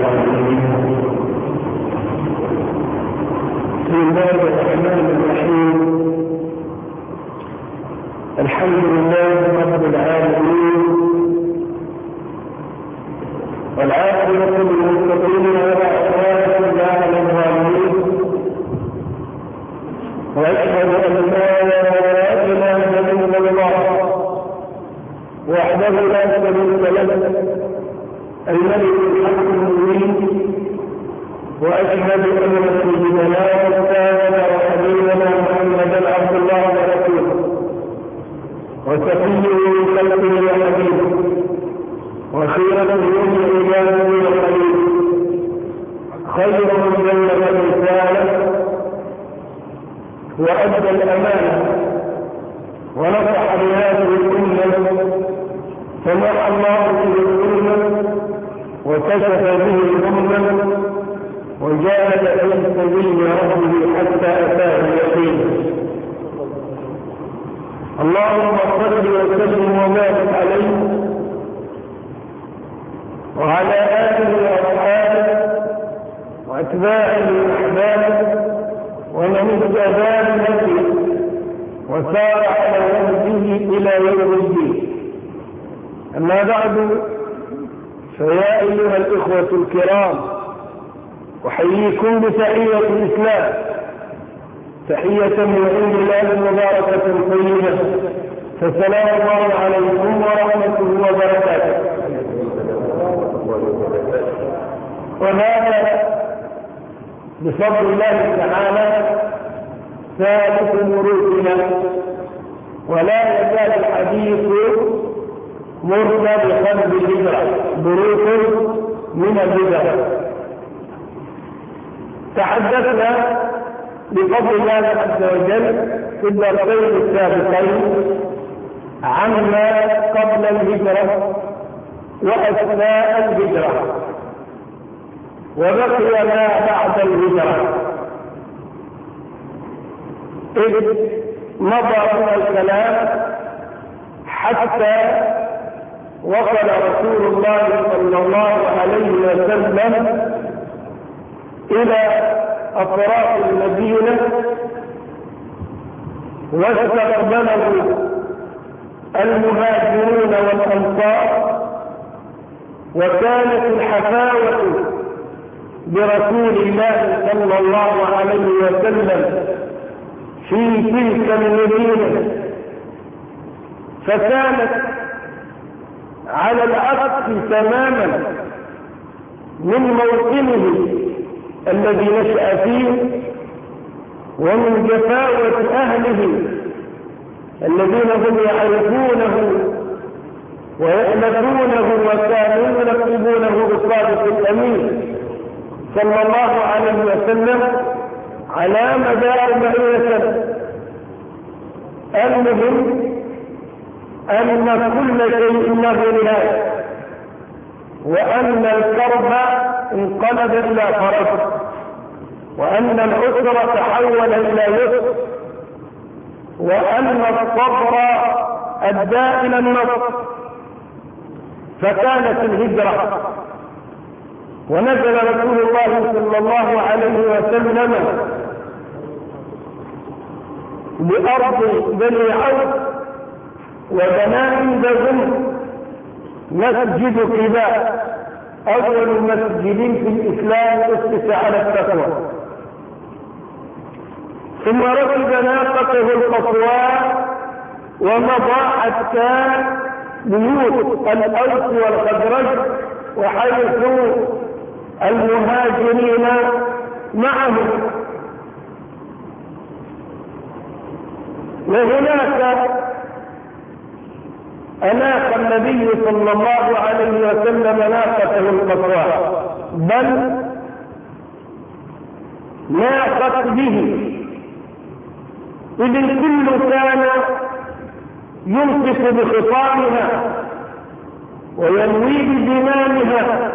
بسم الله الرحمن الرحيم. الحمد لله رب العالمين، والعاقبة للمتقين ولا عدوان إلا على الظالمين، وأشهد أن لا إله إلا الله وحده لا شريك له الملك الحق المبين، وأشهد أن سيدنا وسيدنا وحبيبنا محمدا عبد الله ورسوله وسفيه من خلقه وحبيبه وخيرة من عباده وخليله، خير من بلغ الرسالة وأدى الأمانة ونصح لهذه الأمة، فمحى الله به الأمة وكشف به الأمة وجاهد في سبيل ربه حتى أتاه اليقين. اللهم صل وسلم وبارك عليه وعلى آله وأصحابه وأتباعه وأحبابه ومن اهتدى بهديه وسار على نهجه إلى يوم الدين. أما بعد، فيا أيها الإخوة الكرام، أحييكم بتحية الإسلام، تحية من عند الله مباركة طيبة، فسلام الله عليكم ورحمته وبركاته. وهذا بفضل الله تعالى ثالث مروتنا، ولا يزال الحديث مرنا بقلب الهجرة، بروح من الهجرة. تحدثنا بفضل الله عز وجل في الدرسين السابقين عما قبل الهجرة وأثناء الهجرة، وبقي ما بعد الهجرة، إذ مضى من الكلام حتى وصل رسول الله صلى الله عليه وسلم إلى أطراف المدينة، واستقبله المهاجرون والأنصار، وكانت الحفاوة برسول الله صلى الله عليه وسلم في تلك المدينة، فكانت على العكس تماما من موطنه الذي نشأ فيه، ومن جفاوة أهله الذين هم يعرفونه ويألفونه وكانوا يلقبونه بالصادق الأمين صلى الله عليه وسلم على مدار 100 سنة. المهم أن كل شيء له نهاية، وأن الكرب انقلب إلى فرج، وأن العسر تحول إلى يسر، وأن الصبر أدى إلى النصر. فكانت الهجرة، ونزل رسول الله صلى الله عليه وسلم بأرض بني عوف وبنى عندهم مسجد قباء، أول مسجد في الإسلام أسس على التقوى. ثم ركب ناقته القصواء ومضى حتى بيوت الأوس والخزرج وحيث المهاجرين معه. وهناك أناق النبي صلى الله عليه وسلم ناقته القصواء، بل ناقت به، إذ الكل كان يمسك بخطامها وينوي بزمامها،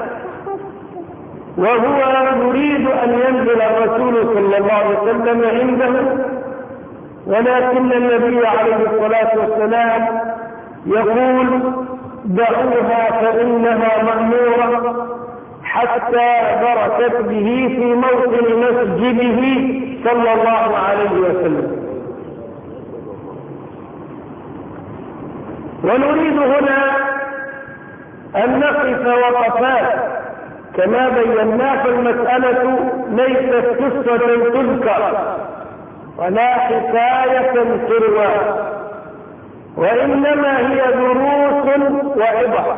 وهو يريد أن ينزل الرسول صلى الله عليه وسلم عنده، ولكن النبي عليه الصلاة والسلام يقول: دعوها فإنها مأمورة حتى بركت به في موطن مسجده صلى الله عليه وسلم. ونريد هنا أن نقف وقفات كما بينا، فالمسألة ليست قصة تذكر ولا حكاية تروى، وإنما هي دروس وعبر.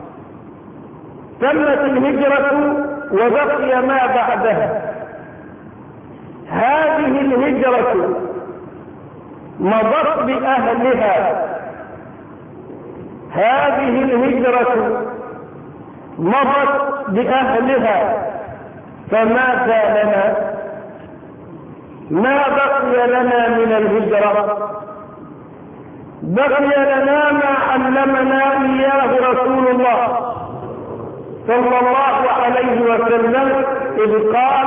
تمت الهجرة وبقي ما بعدها. هذه الهجرة مضت بأهلها، هذه الهجرة مضت بأهلها، فماذا لنا؟ ما بقي لنا من الهجرة؟ بقي لنا ما علمنا إياه رسول الله صلى الله عليه وسلم، إذ قال: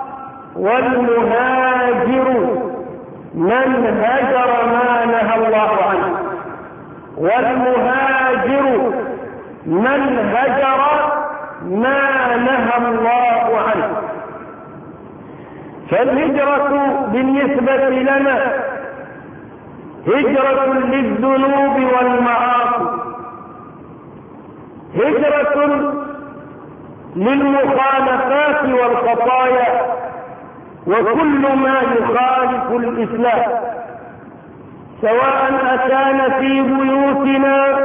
والمهاجر من هجر ما نهى الله عنه. والمهاجر من هجر ما نهى الله عنه. فالهجرة بالنسبة لنا هجرة للذنوب والمعاصي، هجرة للمخالفات والخطايا وكل ما يخالف الإسلام، سواء أكان في بيوتنا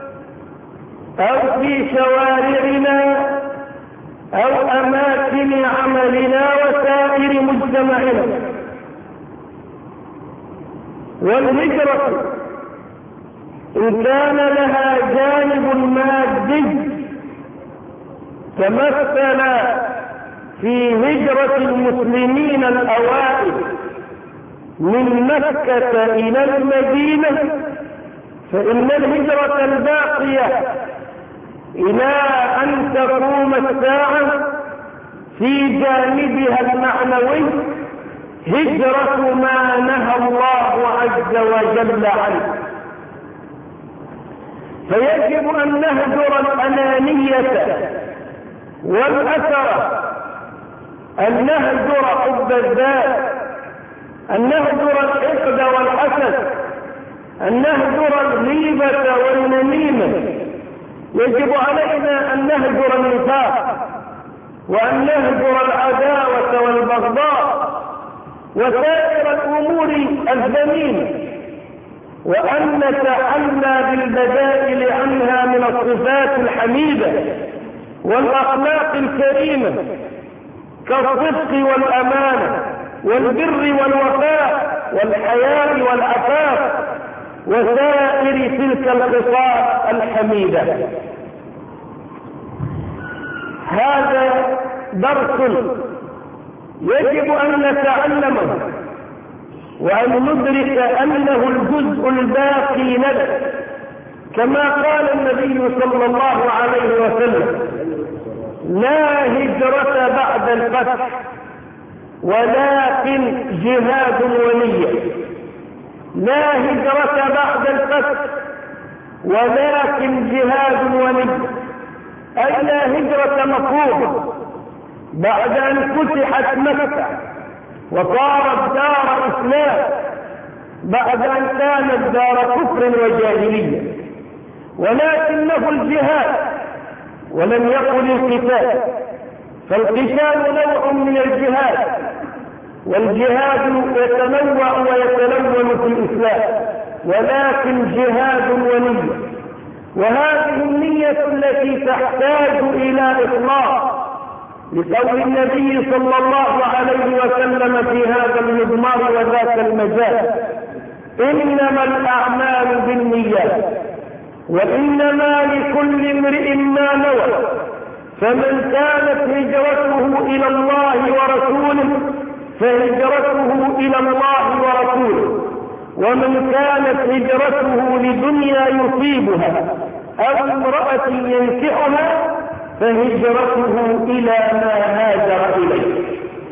أو في شوارعنا أو أماكن عملنا وسائر مجتمعنا. والهجرة إن كان لها جانب مادي تمثل في هجرة المسلمين الأوائل من مكة إلى المدينة، فإن الهجرة الباقية إلى أن تقوم الساعة في جانبها المعنوي هجرة ما نهى الله عز وجل عنه. فيجب أن نهجر الأنانية والأثر، أن نهجر حب الذات، أن نهجر الحقد والحسد، أن نهجر الغيبة والنميمة. يجب علينا أن نهجر النفاق، وأن نهجر العداوة والبغضاء وسائر الأمور الذميمة، وأن نتحلى بالبدائل عنها من الصفات الحميدة والأخلاق الكريمة كالصدق والأمانة والبر والوفاء والحياء والعفاف وسائر تلك الخصال الحميدة. هذا درس يجب أن نتعلمه وأن ندرك أنه الجزء الباقي لنا، كما قال النبي صلى الله عليه وسلم: لا هجرة بعد الفتح ولكن جهاد ونية. لا هجرة بعد الفتح ولكن جهاد ونية، أي لا هجرة مفروضة بعد أن فتحت مكة وصارت دار إسلام بعد أن كانت دار كفر وجاهلية، ولكنه الجهاد ولم يقل القتال، فالقتال نوع من الجهاد، والجهاد يتنوع ويتلون في الإسلام، ولكن جهاد ونية. وهذه النية التي تحتاج إلى إخلاص، لقول النبي صلى الله عليه وسلم في هذا المضمار وذاك المجال: إنما الأعمال بالنيات وإنما لكل امرئ ما نوى، فمن كانت هجرته إلى الله ورسوله فهجرته إلى الله ورسوله، ومن كانت هجرته لدنيا يصيبها أو امرأة ينكحها فهجرته إلى ما هاجر إليه.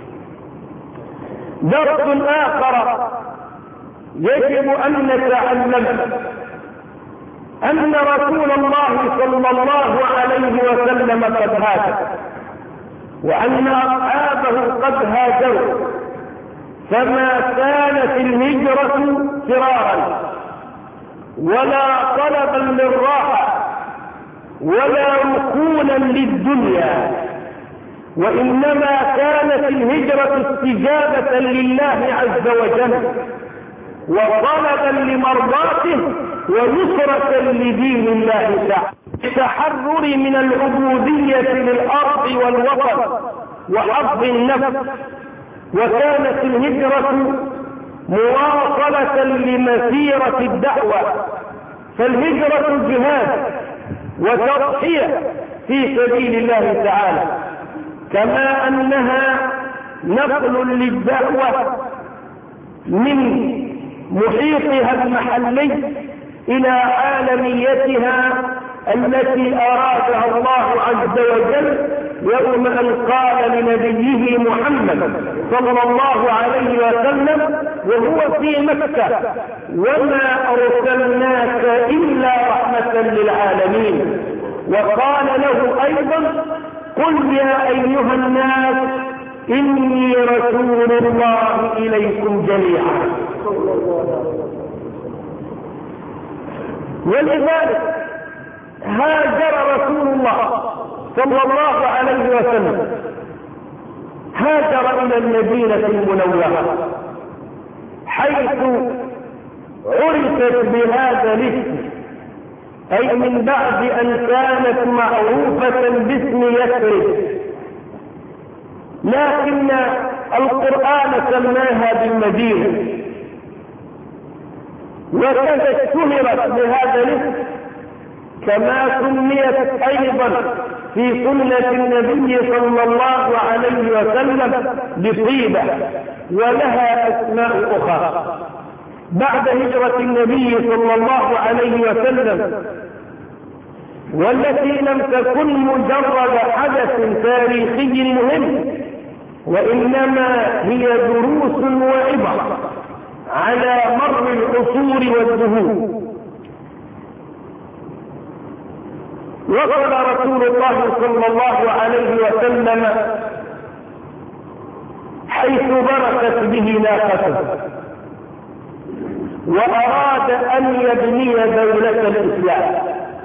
درس آخر يجب أن نتعلم أن رسول الله صلى الله عليه وسلم قد هاجر، وأن أصحابه قد هاجروا، فما كانت الهجرة فرارا ولا طلبا للراحة ولا ركونا للدنيا، وإنما كانت الهجرة استجابة لله عز وجل وطلبا لمرضاته ونصرة لدين الله تعالى، التحرر من العبودية للأرض والوطن وحظ النفس. وكانت الهجرة مواصلة لمسيرة الدعوة، فالهجرة جهاد وتضحية في سبيل الله تعالى، كما أنها نقل للدعوة من محيطها المحلي إلى عالميتها التي أرادها الله عز وجل يوم أن قال لنبيه محمد صلى الله عليه وسلم وهو في مكة: وما أرسلناك إلا رحمة للعالمين. وقال له أيضا: قل يا أيها الناس إني رسول الله إليكم جميعا. ولذلك هاجر رسول الله صلى الله عليه وسلم، هاجر إلى المدينة المنورة حيث عرفت بهذا الاسم، أي من بعد أن كانت معروفة باسم يثرب، لكن القرآن سماها بالمدينة، وكذا اشتهرت بهذا الاسم كما سميت أيضا في سنة النبي صلى الله عليه وسلم بطيبة، ولها أسماء أخرى. بعد هجرة النبي صلى الله عليه وسلم، والتي لم تكن مجرد حدث تاريخي مهم، وإنما هي دروس وعبر على مر العصور والدهور. وصل رسول الله صلى الله عليه وسلم حيث بركت به ناقته، وأراد أن يبني دولة الإسلام،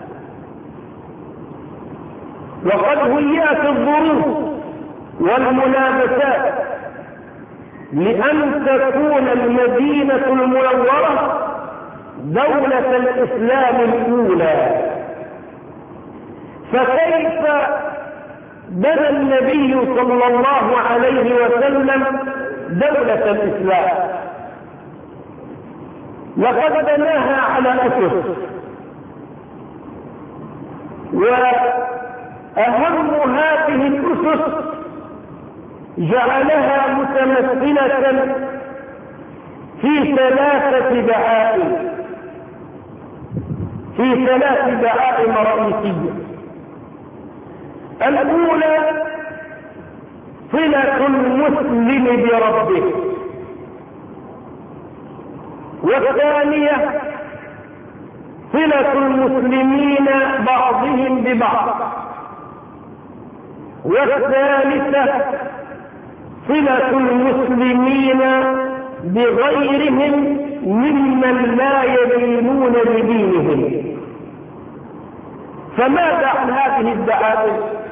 وقد هيأت الظروف والملابسات لأن تكون المدينة المنورة دولة الإسلام الأولى. فكيف بنى النبي صلى الله عليه وسلم دولة الإسلام؟ لقد بناها على أسس، وأهم هذه الأسس جعلها متمثلة في ثلاث دعائم رئيسية. الأولى صلة المسلم بربه، والثانية صلة المسلمين بعضهم ببعض، والثالثة صلة المسلمين بغيرهم ممن لا يدينون بدينهم. فماذا عن هذه الدعائم؟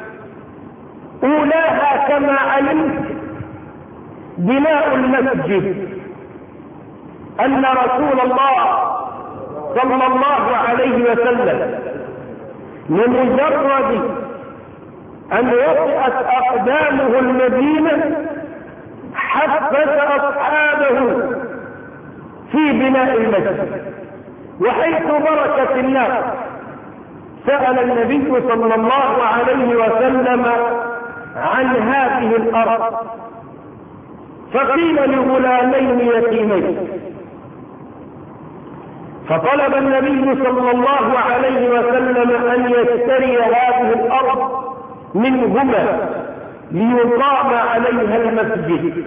أولاها كما علمت بناء المسجد، أن رسول الله صلى الله عليه وسلم لمجرد أن وطئت أقدامه المدينة حفز أصحابه في بناء المسجد، وحيث بركت الناس سأل النبي صلى الله عليه وسلم عن هذه الأرض، فقيل لغلامين يتيمين، فطلب النبي صلى الله عليه وسلم أن يشتري هذه الأرض منهما ليقام عليها المسجد.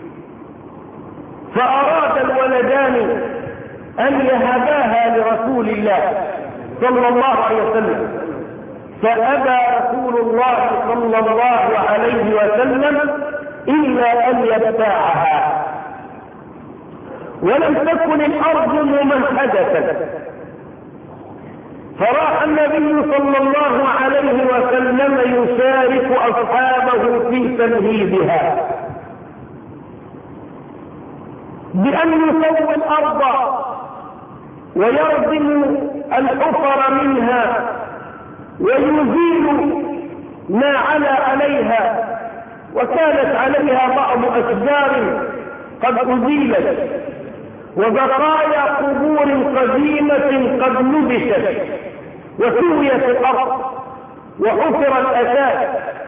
فأراد الولدان أن يهباها لرسول الله صلى الله عليه وسلم، فأبى رسول الله صلى الله عليه وسلم أن يبتاعها، ولم تكن الأرض ممهدة، فراح النبي صلى الله عليه وسلم يشارك أصحابه في تمهيدها بأن يسوي الأرض ويردم الحفر منها ويزيل ما علا عليها، وكانت عليها بعض أشجار قد أزيلت وبقايا قبور قديمة قد نبشت، وسويت الأرض وحفر الأساس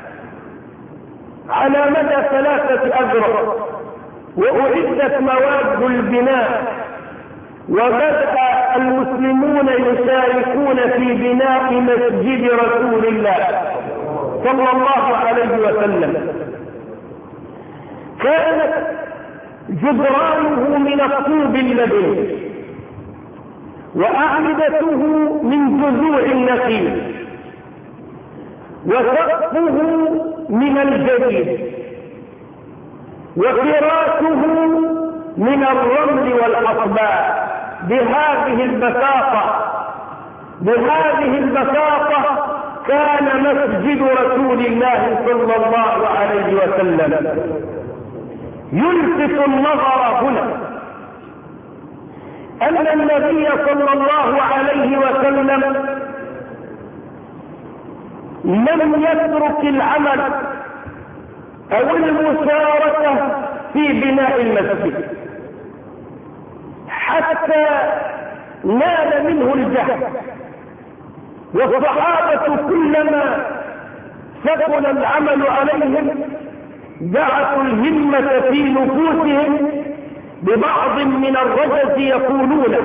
على مدى 3 أذرع، وأعدت مواد البناء، وبدأ المسلمون يشاركون في بناء مسجد رسول الله صلى الله عليه وسلم. كانت جدرانه من الطوب اللبن، وأعمدته من جذوع النخيل، وسقفه من الجديد، وفراشه من الرمل والحصباء. بهذه البساطة كان مسجد رسول الله صلى الله عليه وسلم. يلفت النظر هنا أن النبي صلى الله عليه وسلم لم يترك العمل أو المشاركة في بناء المسجد حتى نال منه الجهد، والصحابة كلما ثقل العمل عليهم بعثوا الهمة في نفوسهم ببعض من الرجس يقولون: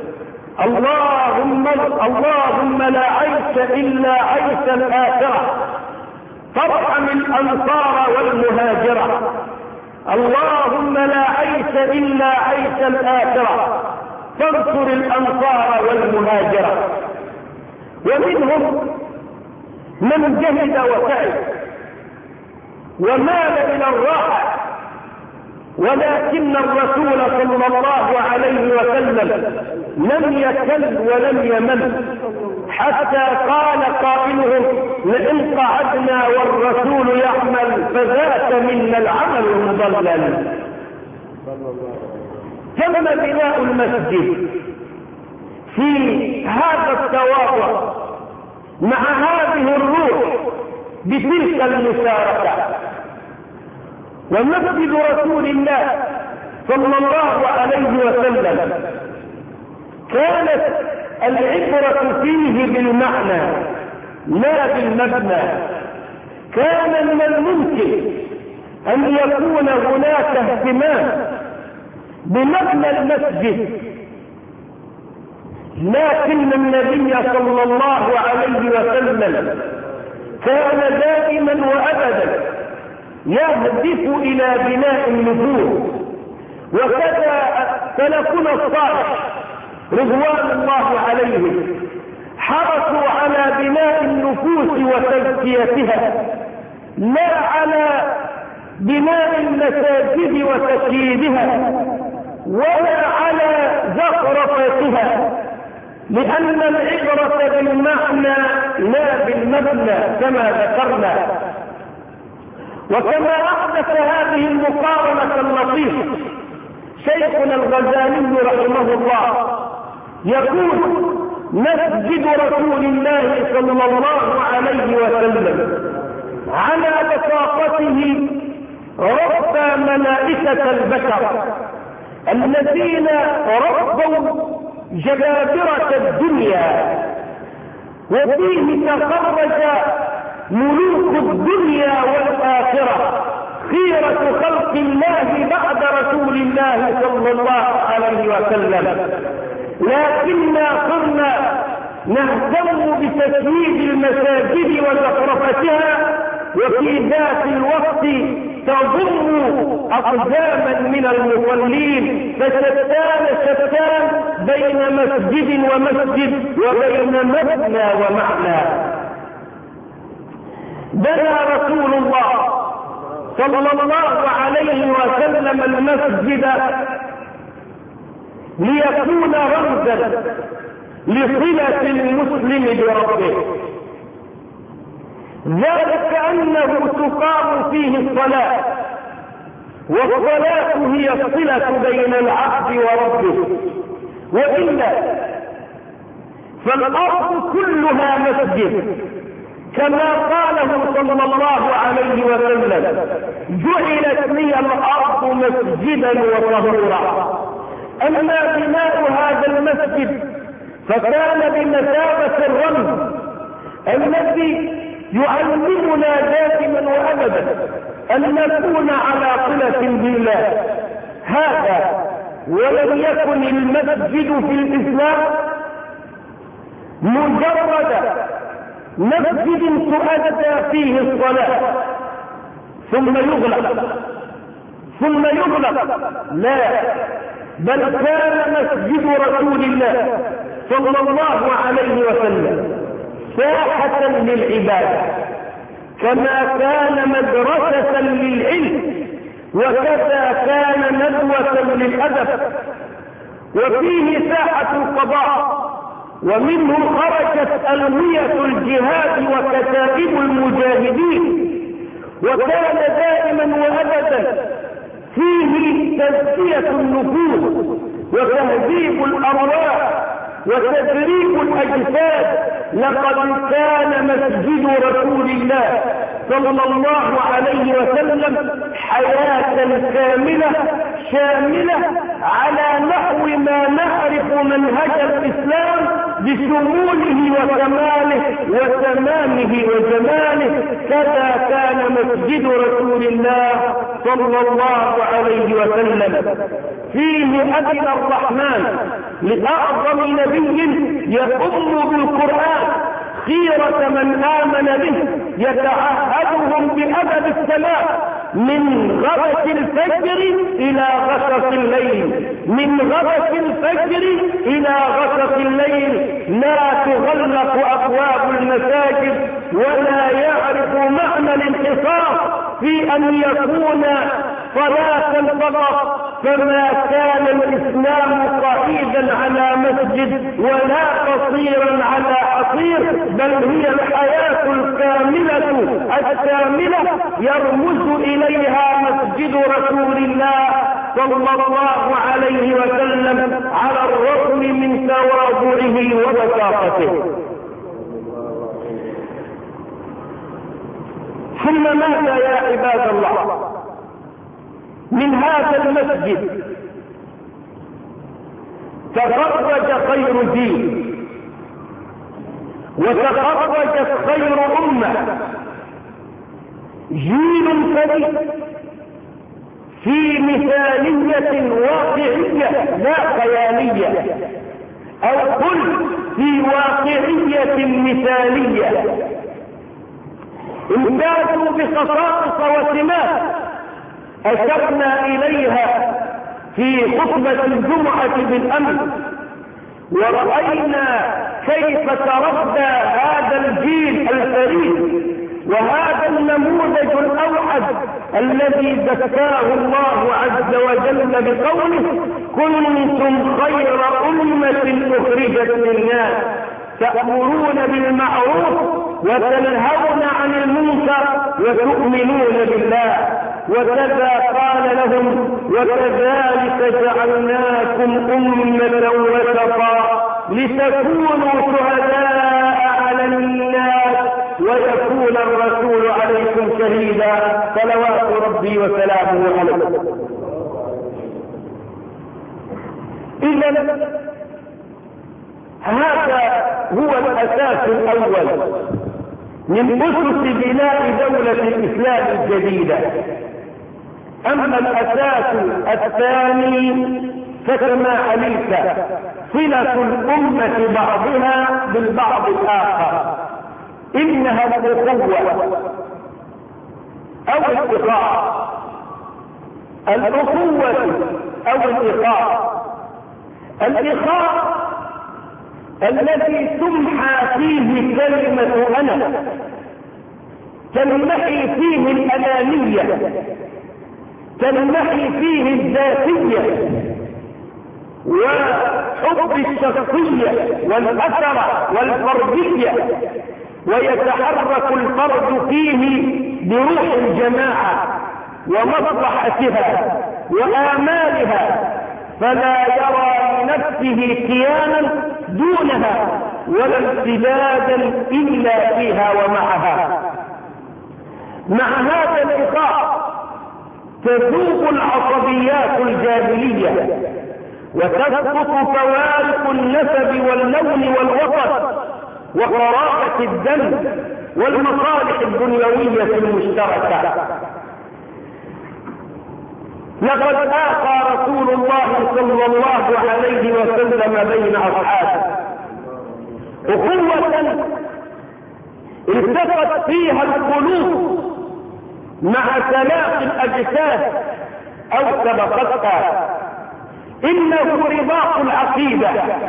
اللهم لا عيش إلا عيش الآخرة، فارحم الأنصار والمهاجرة. اللهم لا عيش إلا عيش الآخرة، فانصر الأنصار والمهاجرة. ومنهم من جهد وسعد ومال إلى الراحة، ولكن الرسول صلى الله عليه وسلم لم يكل ولم يمل، حتى قال قائلهم: لئن قعدنا والرسول يعمل فذاك منا العمل المضلل. تم بناء المسجد في هذا التواضع مع هذه الروح بتلك المشاركة. ومسجد رسول الله صلى الله عليه وسلم كانت العبرة فيه بالمعنى لا بالمبنى. كان من الممكن أن يكون هناك اهتمام بمبنى المسجد، لكن النبي صلى الله عليه وسلم كان دائما وأبدا يهدف إلى بناء النفوس. وكذا سلفنا الصالح رضوان الله عليهم حرصوا على بناء النفوس وتزكيتها، لا على بناء المساجد وتشييدها ولا على زخرفتها، لأن العبرة بالمعنى لا بالمبنى كما ذكرنا. وكما أحدث هذه المقارنة اللطيفة شيخنا الغزالي رحمه الله، يقول: مسجد رسول الله صلى الله عليه وسلم على بساطته ربى ملائكة البشر الذين ربوا جبابرة الدنيا، وفيه تخرج ملوك الدنيا والآخرة، خيرة خلق الله بعد رسول الله صلى الله عليه وسلم. لكننا صرنا نهتم بتسويد المساجد وزخرفتها، وفي ذات الوقت تضم أقداما من المصلين، فشتان بين مسجد ومسجد وبين مبنى ومعنى. بنى رسول الله صلى الله عليه وسلم المسجد ليكون رمزا لصلة المسلم بربه، ذلك أنه تقام فيه الصلاة، والصلاة هي الصلة بين العبد وربه، وإلا فالأرض كلها مسجد، كما قاله صلى الله عليه وسلم: جعلت لي الأرض مسجدا وطهورا. أما بناء هذا المسجد فكان بمثابة الرمز الذي يعلمنا دائما وأبدا أن نكون على صلة بالله. هذا ولم يكن المسجد في الإسلام مجرد مسجد تؤدى فيه الصلاة ثم يغلق، لا، بل كان مسجد رسول الله صلى الله عليه وسلم ساحة للعبادة، كما كان مدرسة للعلم، وكذا كان ندوة للأدب، وفيه ساحة القضاء، ومنه خرجت ألوية الجهاد وكتائب المجاهدين، وكان دائما وأبدا فيه تزكية النفوس وتهذيب الأرواح وتدريب الأجساد. لقد كان مسجد رسول الله صلى الله عليه وسلم حياة كاملة شاملة على نحو ما نعرف منهج الإسلام بشموله وكماله وتمامه وجماله. كذا كان مسجد رسول الله صلى الله عليه وسلم، فيه أذن الرحمن لأعظم نبي يقوم بالقرآن خيرة من آمن به، يتعهدهم بأدب السلام من غبس الفجر إلى غسق الليل، من غبس الفجر إلى غسق الليل. لا تغلق أبواب المساجد، ولا يعرف معنى الانحصار في أن يكون صلاة فقط، فما كان الإسلام قائدا على مسجد ولا قصيرا على حصير، بل هي الحياة الكاملة الشاملة يرمز إليها مسجد رسول الله صلى الله عليه وسلم على الرغم من تواضعه وبساطته. ثم ماذا يا عباد الله؟ من هذا المسجد تخرج خير دين، وتخرجت خير أمة، جيل فريد في مثالية واقعية لا خيالية، أو قل في واقعية مثالية، امتازوا بخصائص وسمات أشرنا إليها في خطبة الجمعة بالأمس، ورأينا كيف تربى هذا الجيل الفريد وهذا النموذج الأوحد الذي زكاه الله عز وجل بقوله: كنتم خير أمة أخرجت للناس تأمرون بالمعروف وتنهون عن المنكر وتؤمنون بالله. وكذا قال لهم: وكذلك جعلناكم أمة وسطا لتكونوا شهداء على الناس ويكون الرسول عليكم شهيدا. صلوات ربي وسلامه عليه. إذن هذا هو الأساس الأول من أسس بناء دولة الإسلام الجديدة. أما الأساس الثاني فكما عليك صلة الأمة بعضها بالبعض الآخر، إنها الأخوة أو الإخاء، الأخوة أو الإخاء. الإخاء الذي تمحى فيه كلمة أنا، تنمحي فيه الأنانية، تنمحي فيه الذاتية وحب الشخصية والأثر والفردية، ويتحرك الفرد فيه بروح الجماعة ومصلحتها وآمالها، فلا يرى لنفسه كيانا دونها ولا امتدادا إلا فيها ومعها. مع هذا الإخاء تذوب العصبيات الجاهلية وتسقط فوارق النسب واللون والوطن وقرابة الدم والمصالح الدنيوية المشتركة. لقد آخى رسول الله صلى الله عليه وسلم بين أصحابه أخوة التقت فيها القلوب مع تلاقي الأجساد أو سبقتها. إنه رباط العقيدة،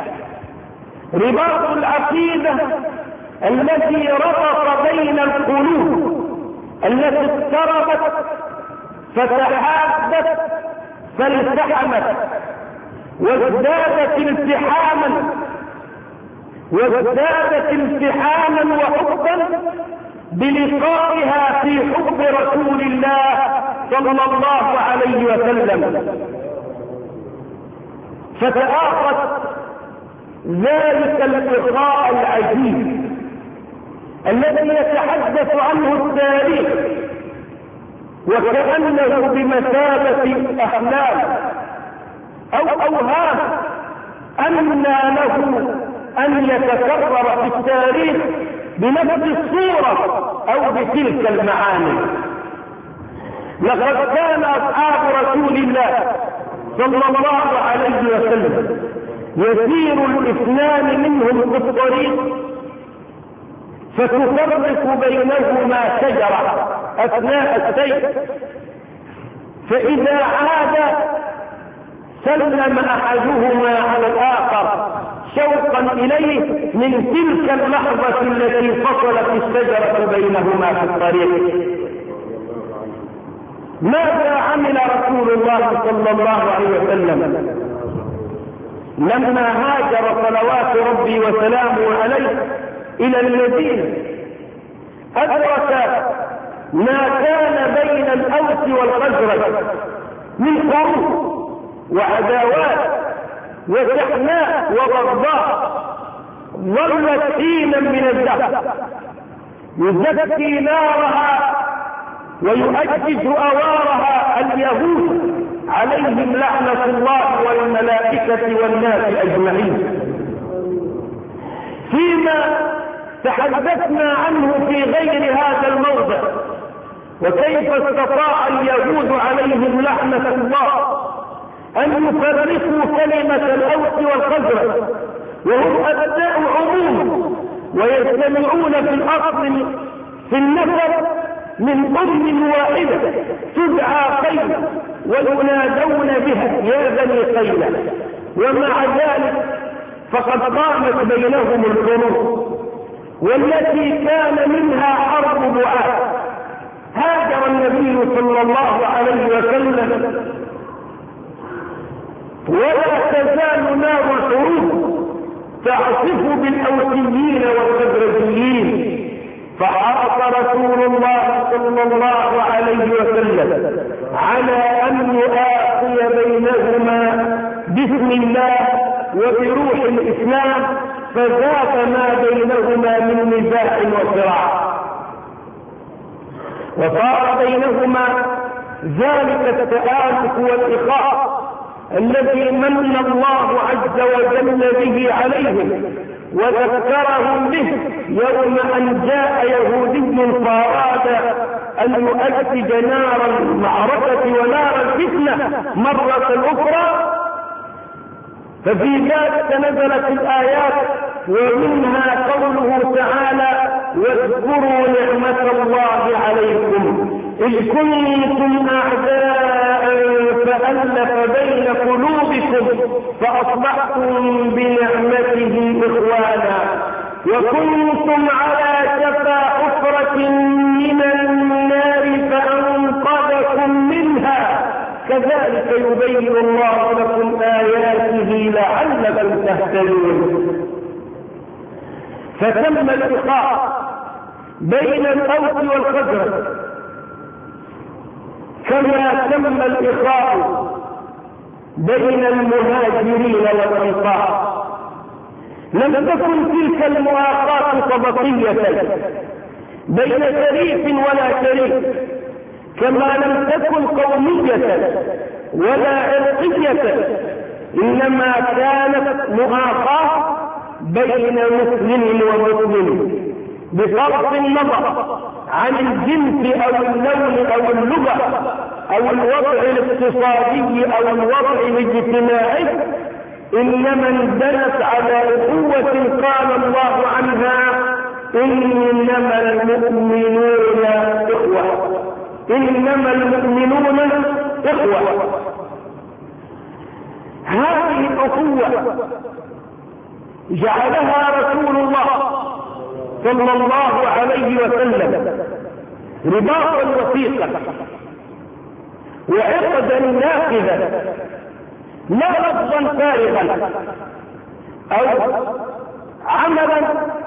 رباط العقيدة الذي ربط بين القلوب التي اضطربت فتحابت فالتحمت وازدادت التحاما وحبا بلقائها في حب رسول الله صلى الله عليه وسلم، فتآخت ذلك اللقاء العجيب الذي يتحدث عنه التاريخ وكأنه بمثابة أحلام أو أوهام أن له أن يتكرر في التاريخ بنفس الصورة أو بتلك المعاني. لقد كان أصحاب رسول الله صلى الله عليه وسلم يسير الاثنان منهم في الطريق فتفرق بينهما شجرة أثناء السير، فإذا عاد سلم أحدهما على الآخر شوقا إليه من تلك اللحظة التي فصلت الشجرة بينهما في الطريق. ماذا عمل رسول الله صلى الله عليه وسلم لما هاجر صلوات ربي وسلامه عليه إلى المدينة؟ أدرك ما كان بين الأوس والخزرج من حروب وعداوات وشحناء وبغضاء ظلت حينا من الدهر يزكي نارها ويؤجج أوارها اليهود عليهم لعنة الله والملائكة والناس أجمعين. فيما تحدثنا عنه في غير هذا الموضع وكيف استطاع اليهود عليهم لعنة الله أن يفرقوا كلمة الأوس والخزرج وهم أبناء عموم ويجتمعون في الأصل في النسب من أم واحدة تدعى قيل وينادون بها يا بني قيل، ومع ذلك فقد قامت بينهم الحروب والتي كان منها حرب دعاة. هاجر النبي صلى الله عليه وسلم ولا تزال نار الحروب تعصف بالأوسيين والخزرجيين، فحرص رسول الله صلى الله عليه وسلم على أن يؤاخي بينهما باسم الله وبروح الإسلام، فذاك ما بينهما من نزاع وصراع، وصار بينهما ذلك التآلف والإخاء الذي من الله عز وجل به عليهم وذكرهم به يوم أن جاء يهودي فأراد أن يؤجج نار المعركة ونار الفتنة مرة أخرى، ففي ذلك نزلت الآيات ومنها قوله تعالى واذكروا نعمة الله عليكم إذ كنتم أعداء فألف بين قلوبكم فأصبحتم بنعمته إخوانا وكنتم على شفا حفرة من النار فأنقذكم منها كذلك يبين الله لكم آياته لعلكم تهتدون. فتم الإخاء بين الأوس والخزرج كما تم الإخاء بين المهاجرين والأنصار. لم تكن تلك المؤاخاة طبقية بين شريف ولا شريف، كما لم تكن قومية ولا عرقية، إنما كانت مؤاخاة بين مسلم ومسلم بصرف النظر عن الجنس أو اللون أو اللغة أو الوضع الاقتصادي أو الوضع الاجتماعي، إنما اندلت على أخوة قال الله عنها إنما المؤمنون إخوة، إنما المؤمنون إخوة. هذه الأخوة جعلها رسول الله صلى الله عليه وسلم رباطا وثيقا وعقدا نافذا، لا لفظا فارغا او عملا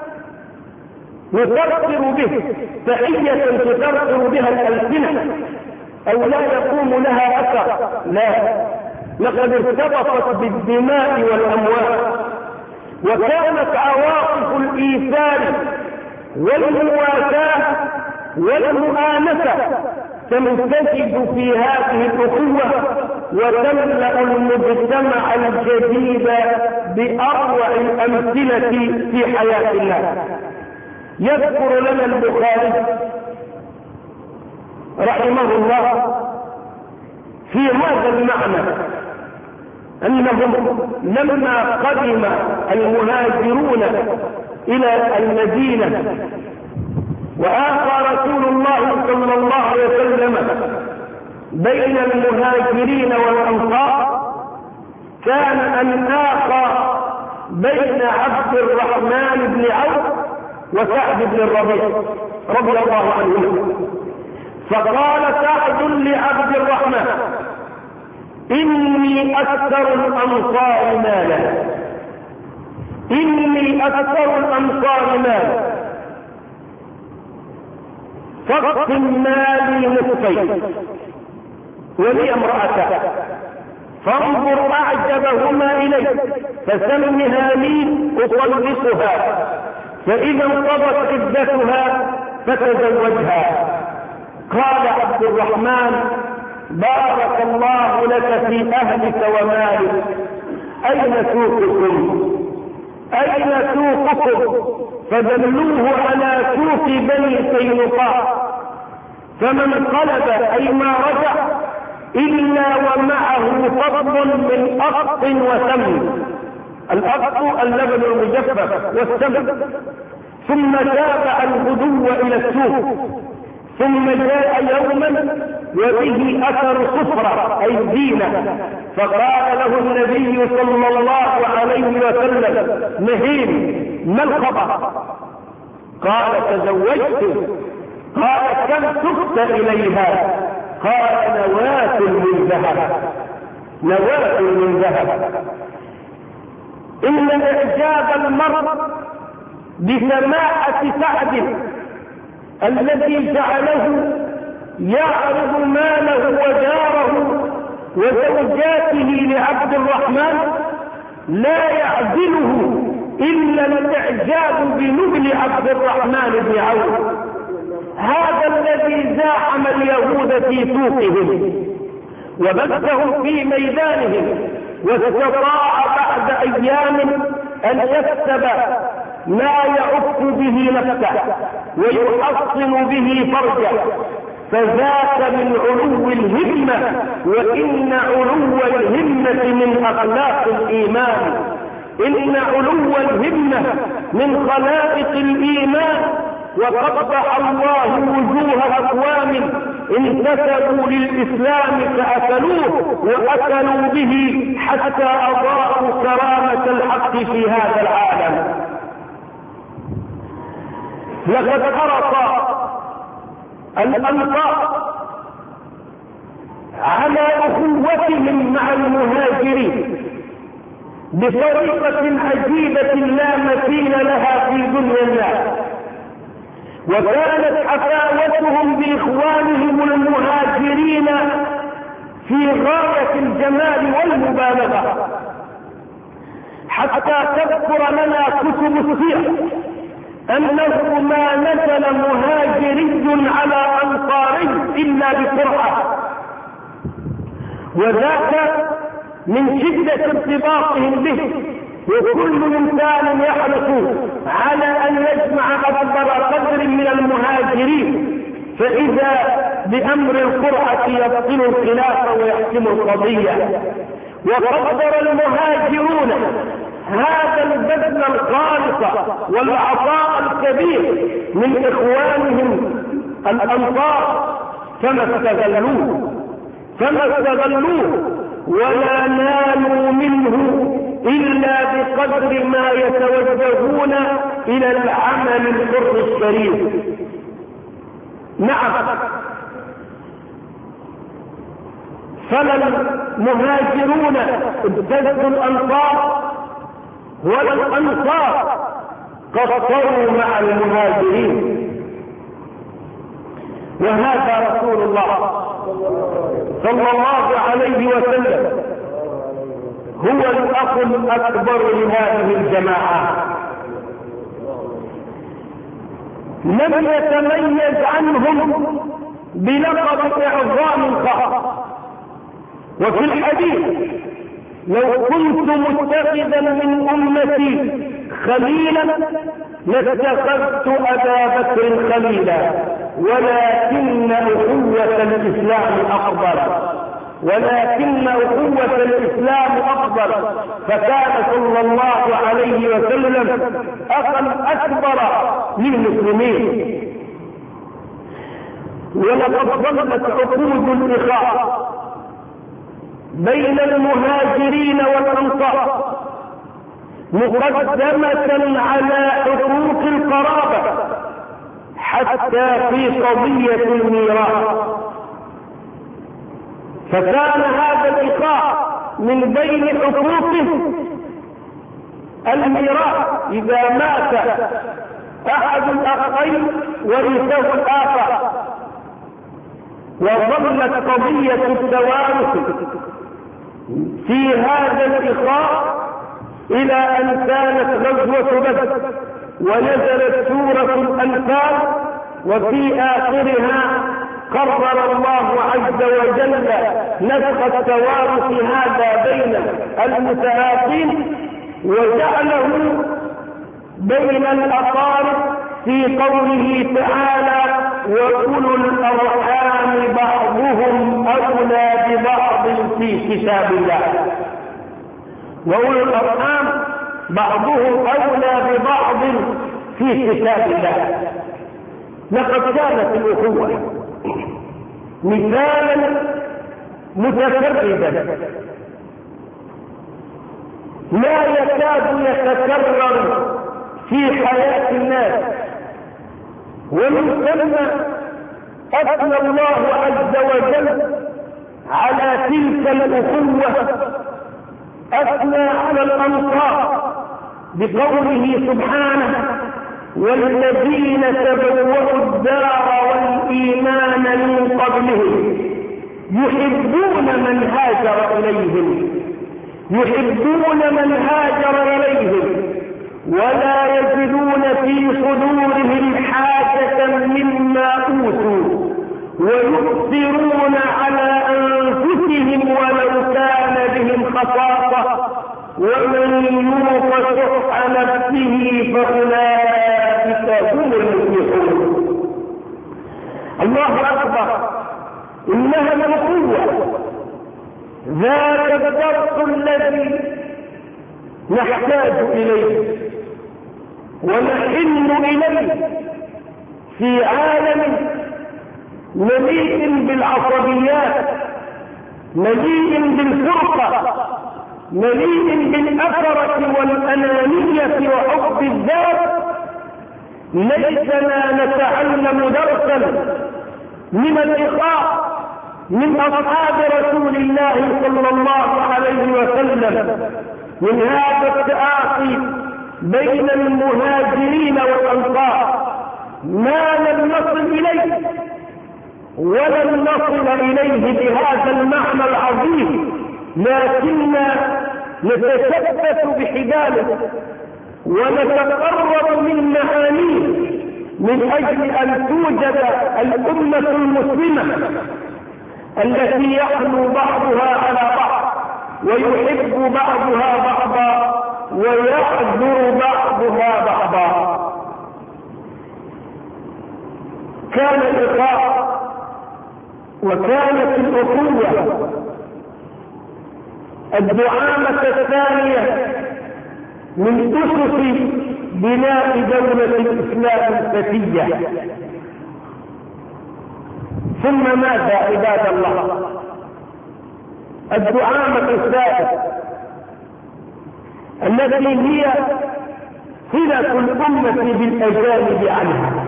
نفكر به، تحية تفكر بها الألسنة او لا يقوم لها اثر، لا، لقد ارتبطت بالدماء والاموال، وكانت عواطف الإيثار والمواساة والمؤانسة تمتزج في هذه الأخوة وتملأ المجتمع الجديد بأروع الأمثلة في حياة الناس. يذكر لنا البخاري رحمه الله في هذا المعنى أنهم لما قدم المهاجرون إلى المدينة وآخى رسول الله صلى الله عليه وسلم بين المهاجرين والأنصار، كان أن آخى بين عبد الرحمن بن عوف وسعد بن الربيع رضي الله عنهم. فقال سعد لعبد الرحمن إني أكثر الأنصار مالا، إني أكثر الأنصار مالا، فاقسم مالي نصفين ولي امرأتان، فانظر أعجبهما إلي فسمها لي أطلقها، فإذا انقضت عدتها فتزوجها. قال عبد الرحمن بارك الله لك في أهلك ومالك، أين سوقكم؟ أين سوقكم؟ فدلوه على سوق بني قينقاع، فمن قلب أي ما رجع إلا ومعه فضل من أقط وسمن، الأقط اللبن المجفف والسمن. ثم تابع الغدو إلى السوق، ثم جاء يوما وبه أثر صفرة أي زينة، فقال له النبي صلى الله عليه وسلم مهين ما الخبر؟ قال تزوجت. قال كم تخت إليها؟ قال نواة من ذهب، نواة من ذهب. إن إعجاب المرء بسماحة سعد الذي جعله يعرض ماله وداره وزوجاته لعبد الرحمن لا يعزله إلا الإعجاب بنبل عبد الرحمن بن عوف، هذا الذي زاحم اليهود في سوقهم وبثهم في ميدانهم، واستطاع بعد أيام أن يكسب ما يعف به نفسه ويحصن به فرجه، فذاك من علو الهمة، وإن علو الهمة من أخلاق الإيمان، إن علو الهمة من خلائق الإيمان. وقبح الله وجوه أقوام انتسبوا للإسلام فأكلوه وأكلوا به حتى أضاءوا كرامة الحق في هذا العالم. لقد حرص الأنصار على أخوتهم مع المهاجرين بطريقة عجيبة لا مثيل لها في دنيا الله، وكانت حفاوتهم بإخوانهم المهاجرين في غاية الجمال والمبالغة، حتى تذكر لنا كتب السير أنه ما نزل مهاجري على أنصاري إلا بسرعة، وذاك من شدة ارتباطهم به، وكل إنسان يحرص على أن يجمع أكبر قدر من المهاجرين، فإذا بأمر القرعة يبطل الخلاف ويحسم القضية. وقدر المهاجرون هذا البذل الخالص والعطاء الكبير من إخوانهم الأنصار فما استغلوه ولا نالوا منه إلا بقدر ما يتوجهون إلى العمل الحر الشريف. نعم، فلا المهاجرون ابتدوا الأنصار ولا الأنصار قصروا مع المهاجرين. وهذا رسول الله صلى الله عليه وسلم هو الأخ الأكبر لهذه الجماعة، لم يتميز عنهم بلقب إعظام خاص. وفي الحديث: لو كنت متخذا من أمتي خليلا لاتخذت أبا بكر خليلا، ولكن أخوة الإسلام أفضل. فكان صلى الله عليه وسلم أخا أكبر للمسلمين. ولقد ظلت عقود الإخاء بين المهاجرين والأنصار مقدمة على حقوق القرابة حتى في قضية الميراث، فكان هذا الإخاء من بين حقوقه الميراث. إذا مات أحد الأخين ورثه الآخر، وظلت قضية التوارث في هذا الإخاء إلى أن كانت غزوة بدر ونزلت سورة الأنفال، وفي آخرها قرر الله عز وجل نسخ التوارث هذا بين المتآخين وجعله بين الأقارب في قوله تعالى: وأولو الأرحام بعضهم أولى ببعض في كتاب الله. وأولو الأرحام بعضهم أولى ببعض في كتاب الله. لقد كانت الأخوة مثالا متفردا لا يكاد يتكرر في حياة الناس، ومن ثم أثنى الله عز وجل على تلك الأخوة، أثنى على الأنصار بقوله سبحانه: والذين تبوأوا الدار والإيمان من قبلهم يحبون من هاجر إليهم ولا يجدون في صدورهم حاجة مما أوتوا ويؤثرون على أنفسهم ولو كان بهم خصاصة ومن يوق شح نفسه فأولئك هم المفلحون. الله أكبر، إنها الأخوة ذاك الدرس الذي نحتاج إليه ونحن إليه في عالم مليء بالعصبيات، مليء بالفرقة، مليء بالأثرة والأنانية وحب الذات. ليتنا نتعلم درسا من الإخاء من أصحاب رسول الله صلى الله عليه وسلم، من هذا التآخي بين المهاجرين والأنصار، ما لم نصل إليه ولن نصل إليه بهذا المعنى العظيم، لكننا نتشبث بحباله ونتقرب من معانيه من أجل أن توجد الأمة المسلمة التي يحنو بعضها على بعض ويحب بعضها بعضا ويعذر بعضها بعضا. كان الإخاء وكانت الأخوة الدعامة الثانية من أسس بناء دولة الإسلام الفتية. ثم ماذا عباد الله؟ الدعامة الثالثة التي هي صلة الأمة بالأجانب عنها،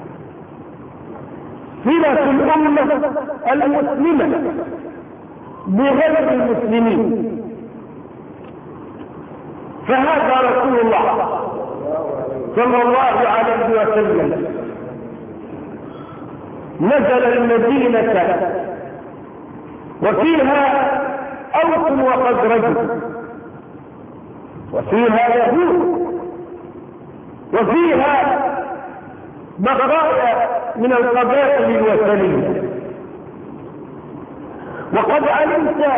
صلة الأمة المسلمة بغير المسلمين. فهذا رسول الله صلى الله عليه وسلم نزل المدينة وفيها أوس وخزرج وفيها يهود وفيها بقايا من القبائل الوثنية. وقد علمت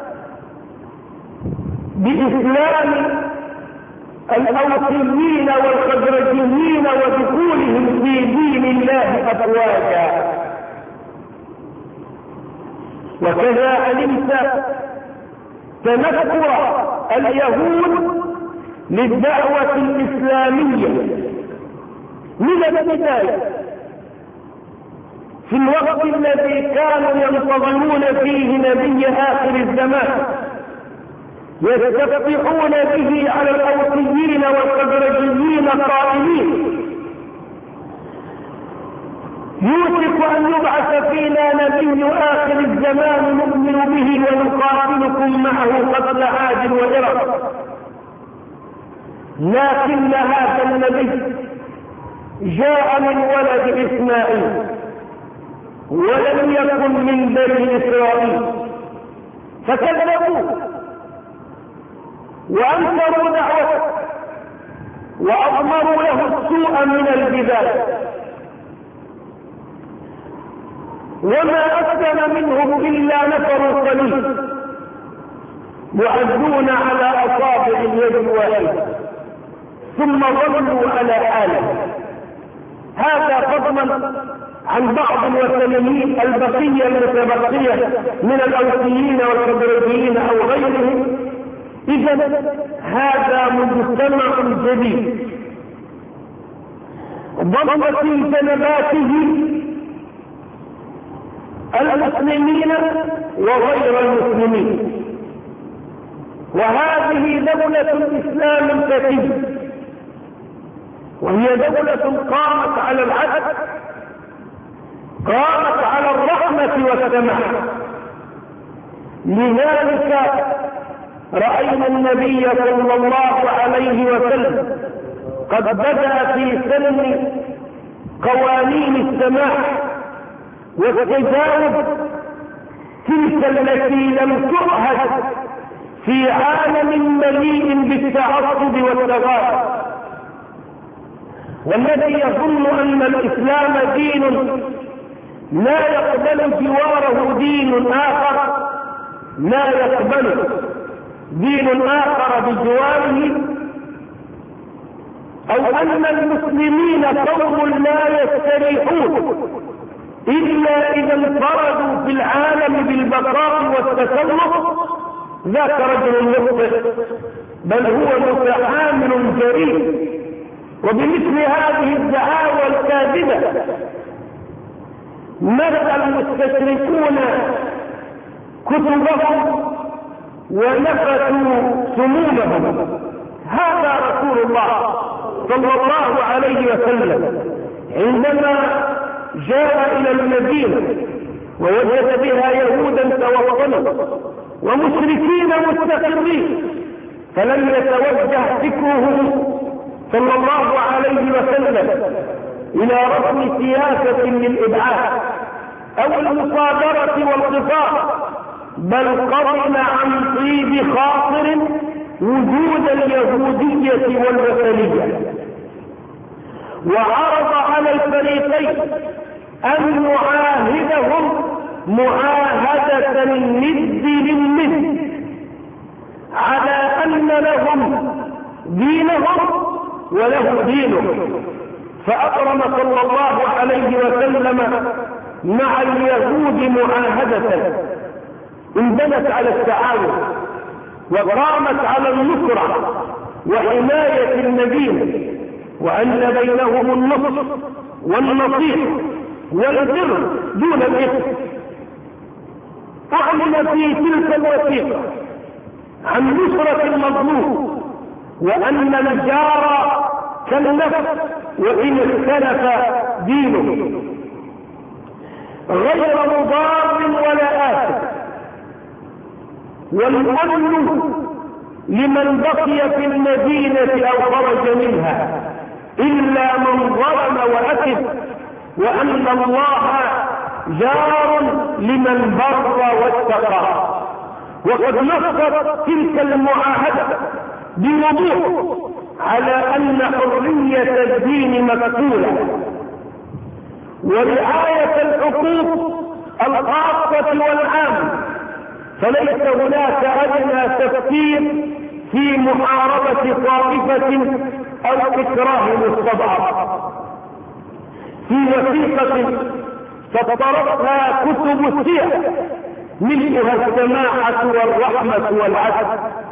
بإسلام الأوسيين والخزرجيين ودخولهم في دين الله أفواجا، وكذا علمت تنكر اليهود للدعوة الإسلامية من البداية، في الوقت الذي كانوا ينتظرون فيه نبي آخر الزمان يستفتحون به على الأوسيين والخزرجيين قائلين: يوشك أن يبعث فينا نبي آخر الزمان نؤمن به ونقاتلكم معه قتل عاد وإرم. لكن هذا النبي جاء من ولد إسماعيل ولم يكن من بني إسرائيل، فكذبوه وأنكروا دعوته وأضمروا له السوء من الجبال، وما أسلم منهم إلا نفر قليل يعدون على أصابع اليد الواحدة ثم ظلوا على حاله. هذا فضلا عن بعض الوثنيين البقية المتبقية من الأوسيين والخزرجيين أو غيرهم. إذن هذا مجتمع جديد ضم في جنباته المسلمين وغير المسلمين، وهذه دولة الإسلام الفتي، وهي دولة قامت على العدل، قامت على الرحمة والسماح. لذلك رأينا النبي صلى الله عليه وسلم قد بدأ في سن قوانين السماح والتجاوز تلك التي لم تعهد في عالم مليء بالتعصب والتغاضي، والذي يظن أن الإسلام دين لا يقبل جواره دين آخر، لا يقبل دين آخر بجواره، أو أن المسلمين قوم لا يستريحون إلا إذا انفردوا في العالم بالبقاء والتسلط، ذاك رجل يخطئ، بل هو متحامل جريء. وبمثل هذه الدعاوى الكاذبة ملأ المستشركون كتبهم ونفثوا سمومهم. هذا رسول الله صلى الله عليه وسلم عندما جاء إلى المدينة ووجد بها يهودا توطنوا ومشركين مستقرين، فلم يتوجه فكره صلى الله عليه وسلم إلى رسم سياسة للإبعاد أو المصادرة والقطاع، بل قرن عن طيب خاطر وجود اليهودية والوثنية، وعرض على الفريقين أن يعاهدهم معاهدة الند للند على أن لهم دينهم وله دينهم. فأقرم صلى الله عليه وسلم مع اليهود معاهدة انبنت على التعاون وقامت على النصرة وحماية المدينة، وأن بينهم النصر والنصيح والبر دون الإثم. أعلن في تلك الوثيقة عن نصرة المظلوم، وأن الجار كالنفس وإن اختلف دينه، غير مضار ولا آثم، والأمن لمن بقي في المدينة أو خرج منها إلا من ظلم وأثم، وأن الله جار لمن بر واتقى. وقد نصت تلك المعاهدة بوضوح على أن حرية الدين مكفولة ورعاية الحقوق الخاصة والعامة، فليس هناك أدنى تفكير في محاربة طائفة أو إكراه مستضعف. في وثيقة سطرتها كتب السير ملئها السماحة والرحمة والعدل.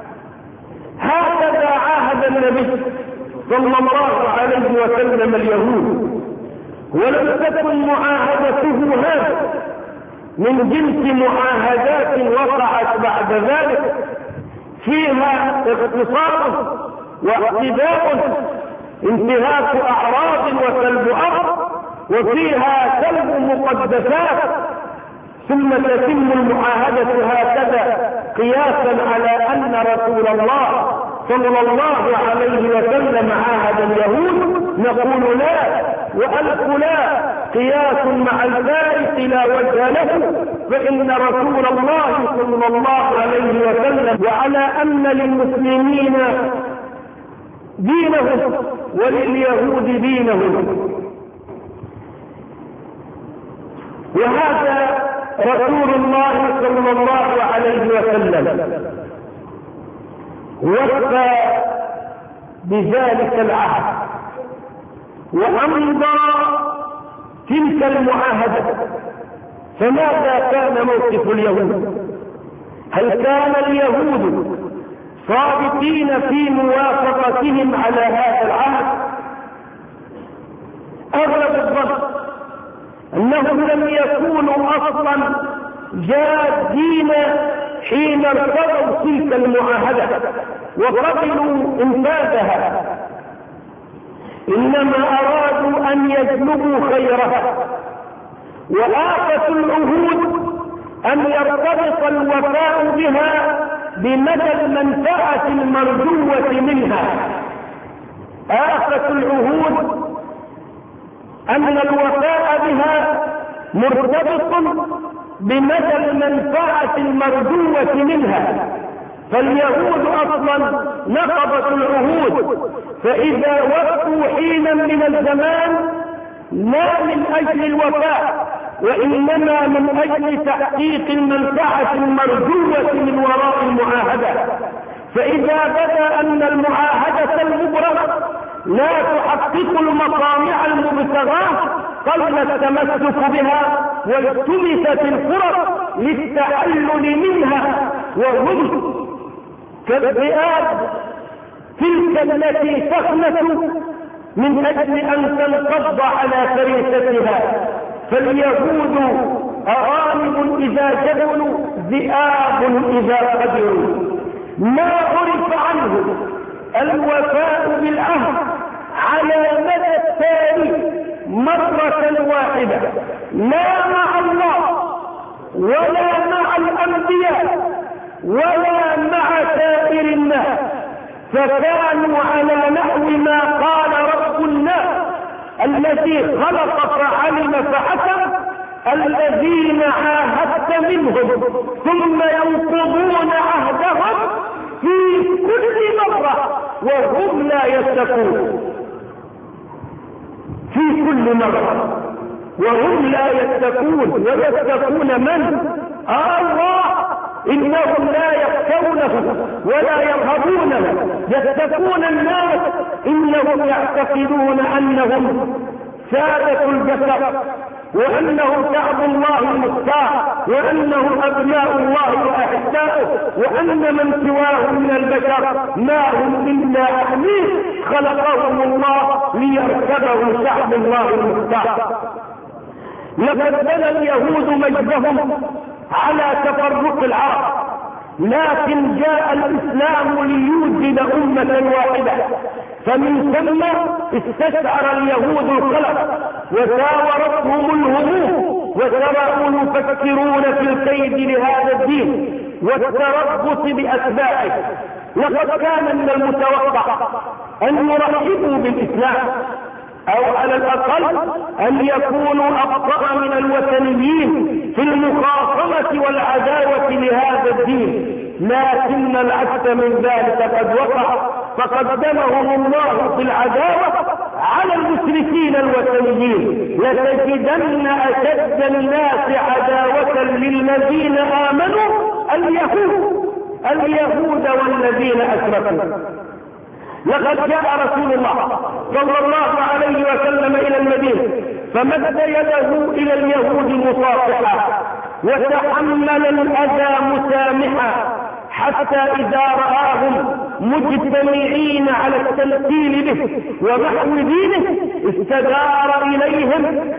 هكذا عاهد النبي صلى الله عليه وسلم اليهود، ولم تكن معاهدته هذا من جنس معاهدات وقعت بعد ذلك فيها اغتصاب واعتداء، انتهاك اعراض وسلب ارض، وفيها سلب مقدسات، ثم تتم المعاهدة هكذا قياسا على ان رسول الله صلى الله عليه وسلم عاهد اليهود. نقول لا وألف لا، قياس مع الفارق لا وجه له، فإن رسول الله صلى الله عليه وسلم وعلى أن للمسلمين دينهم ولليهود دينهم. وهذا رسول الله صلى الله عليه وسلم وفى بذلك العهد وأمضى تلك المعاهدة. فماذا كان موقف اليهود؟ هل كان اليهود صادقين في موافقتهم على هذا العهد؟ أغلب الظن أنهم لم يكونوا أصلا جادين حين ارتضوا تلك المعاهدة وقبلوا انفاذها، إنما أرادوا أن يجلبوا خيرها. وآفة العهود أن يرتبط الوفاء بها بمدى المنفعة المرجوة منها. آفة العهود أن الوفاء بها مرتبط بمدى المنفعة المرجوة منها، فاليهود أصلا نقضت العهود، فإذا وفوا حينا من الزمان لا من أجل الوفاء وإنما من أجل تحقيق المنفعة المرجوة من وراء المعاهدة. فإذا بدا أن المعاهدة المبرمة لا تحقق المطامع المبتغاة قل التمسك بها والتمست الفرص للتحلل منها، وهم كالذئاب تلك التي تخنس من أجل أن تنقض على فريستها. فاليهود أغانم إذا جدلوا، ذئاب إذا قدروا. ما عرف عنه الوفاء بالعهد على مدى التاريخ مرة واحدة، لا مع الله ولا مع الأنبياء ولا مع سائر الناس، فكانوا على نحو ما قال رب الناس الذي خلق فعلم فحكم: الذين عاهدت منهم ثم ينقضون عهدهم في كل مرة وهم لا يتقون. في كل مرة وهم لا يتقون. ويتقون من؟ الله. إنهم لا يخشونه ولا يرهبونه، يتقون الناس. إنهم يعتقدون أنهم سادة البشر، وأنهم شعب الله المختار، وأنهم أبناء الله وأحباؤه، وأن من سواهم من البشر ما هم إلا عبيد خلقهم الله ليركبهم شعب الله المختار. لقد بنى اليهود مجدهم على تفرق العرب، لكن جاء الإسلام ليوجد أمة واحدة، فمن ثم استشعر اليهود الخلق وساورتهم الهموم وصاروا يفكرون في الكيد لهذا الدين والتربص بأتباعه. لقد كان من المتوقع أن يرحبوا بالإسلام، أو على الأقل أن يكونوا أبطأ من الوثنيين في المخاصمة والعداوة لهذا الدين، لكن العكس من ذلك قد وقع، فقدمهم الله في العداوة على المشركين الوثنيين. لتجدن أشد الناس عداوة للذين آمنوا اليهود والذين أشركوا. لقد جاء رسول الله صلى الله عليه وسلم إلى المدينة فمد يده إلى اليهود مصافحا وتحمل الأذى مسامحا، حتى إذا رآهم مجتمعين على التمثيل به ومحو دينه استدار إليهم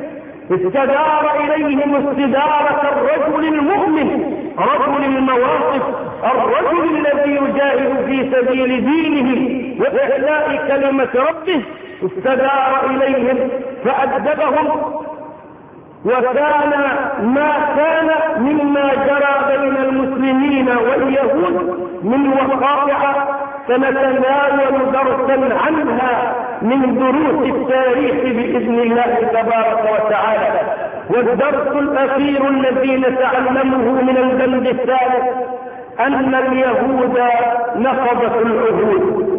استدارة الرجل المؤمن، رجل المواقف، الرجل الذي يجاهد في سبيل دينه وإعلاء كلمة ربه. استدار إليهم فأدبهم، وكان ما كان مما جرى بين المسلمين واليهود من وقائع سنتناول درسا عنها من دروس التاريخ بإذن الله تبارك وتعالى. والدرس الأخير الذي نتعلمه من البند الثالث أن اليهود نقضت العهود،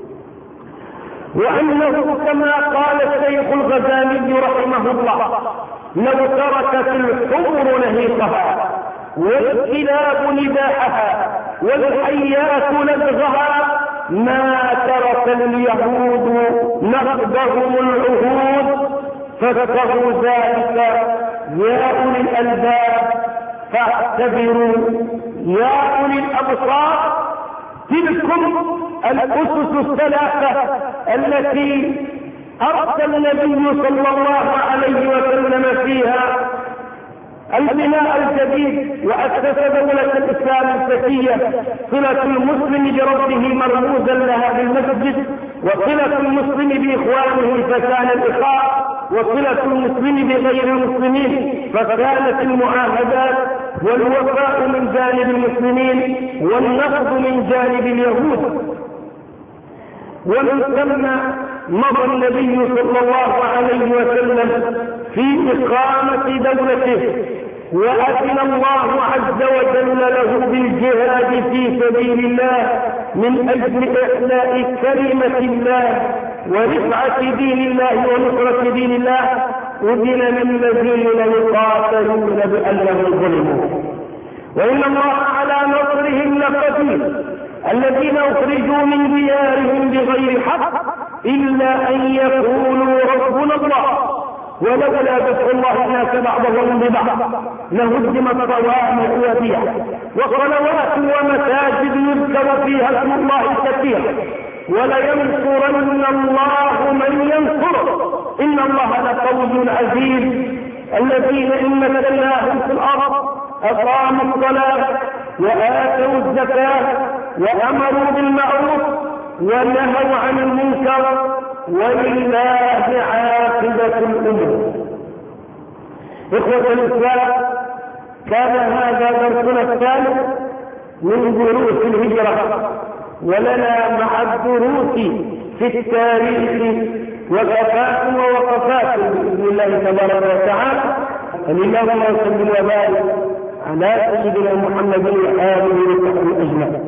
وأنه كما قال الشيخ الغزالي رحمه الله: لو تركت الحمر نهيقها والكلاب نباحها والحيات لدغها ما ترك اليهود نقضهم العهود. فاتقوا ذلك يا أولي الألباب فاعتبروا يا أولي الأبصار. تلكم الأسس الثلاثة التي أرسل النبي صلى الله عليه وسلم فيها البناء الجديد وأسس دولة الإسلام الفتية: صلة المسلم بربه مرموزا لها بالمسجد، وصلة المسلم بإخوانه فكان الإخاء، وصلة المسلم بغير المسلمين فكانت المعاهدات، والوفاء من جانب المسلمين والنقض من جانب اليهود. ومن ثم مضى النبي صلى الله عليه وسلم في إقامة دولته، وأذن الله عز وجل له بالجهاد في سبيل الله من أجل إحياء كلمة الله ورفعة دين الله ونصرة دين الله. أذن للذين يقاتلون بأنهم ظلموا، وإن الله على نصرهم لقدير. الذين أخرجوا من ديارهم بغير حق إلا أن يقولوا ربنا الله، ولولا دفع الله الناس بعضهم ببعض لهدمت صوامع وبيع وصلوات ومساجد يذكر فيها اسم الله كثيرا، ولينصرن الله من ينصره إن الله لقوي عزيز. الذين إن مكناهم في الأرض أقاموا الصلاة وآتوا الزكاة وأمروا بالمعروف ونهوا عن المنكر ولله عاقبة الأمور. إخوة الإسلام، كان هذا درسنا الثالث من دروس الهجرة، ولنا مع الدروس في التاريخ وقفات ووقفات بإذن الله تبارك وتعالى. اللهم صل وبارك على سيدنا محمد وآله وصحبه أجمعين.